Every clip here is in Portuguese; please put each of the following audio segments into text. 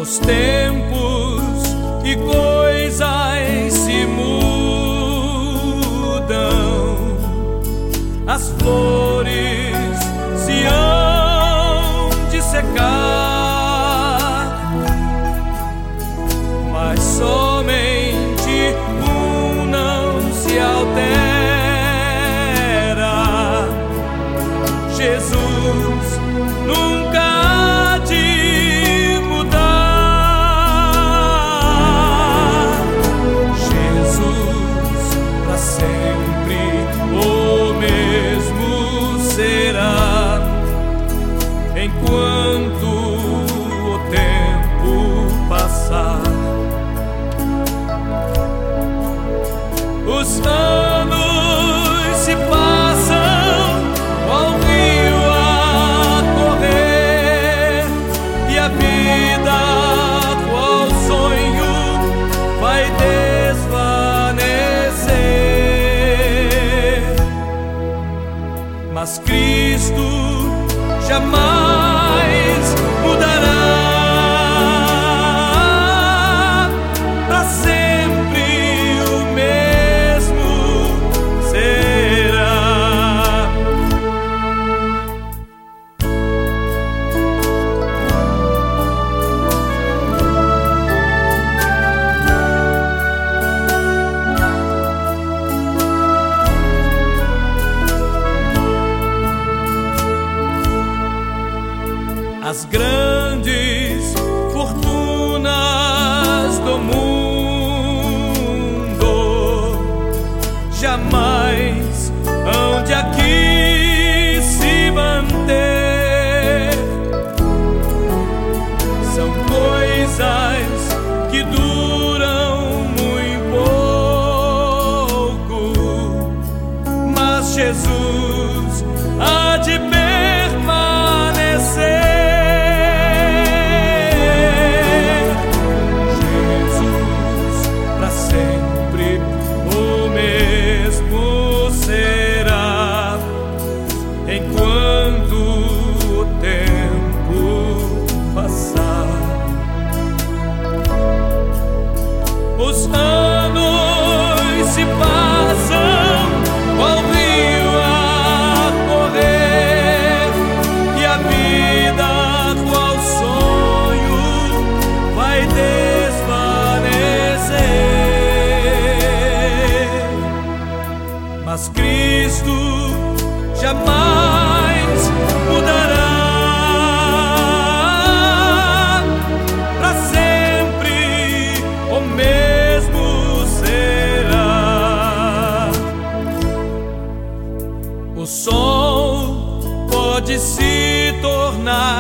Os tempos e coisas se mudam, as flores se hão de secar, mas somente um não se altera: Jesus nunca há de mudar. Jesus para sempre o mesmo será, enquanto o tempo passar. Os anos se passam qual rio a correr, e a vida qual sonho vai desvanecer. Mas Cristo jamais mudará. Para sempre o mesmo será. As grandes fortunas do mundo jamais hão de aqui se manter. São coisas que duram muito pouco, mas Jesus há de permanecer. Enquanto o tempo passar, os anos se passam qual rio a correr, e a vida qual sonho vai desvanecer. Mas Cristo jamais mudará. Para sempre o mesmo será. O sol pode se tornar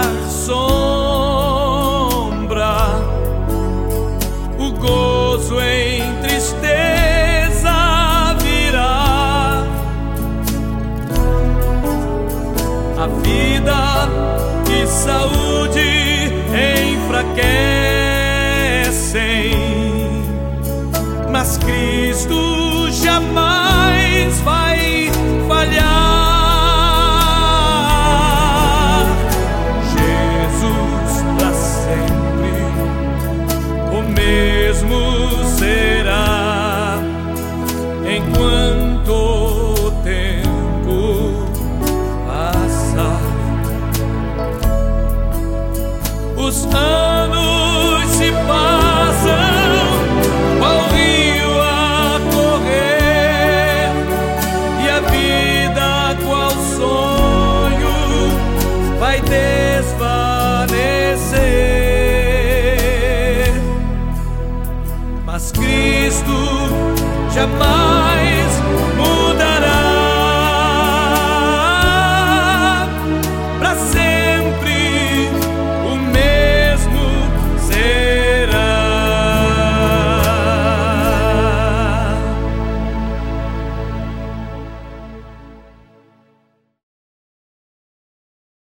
sombra, o gozo em tristeza virá. A vida e saúde enfraquecem, mas Cristo jamais vai falhar. Jesus para sempre o mesmo será, enquanto o tempo passar. Os anos se passam qual rio a correr, e a vida qual sonho vai desvanecer. Mas Cristo jamais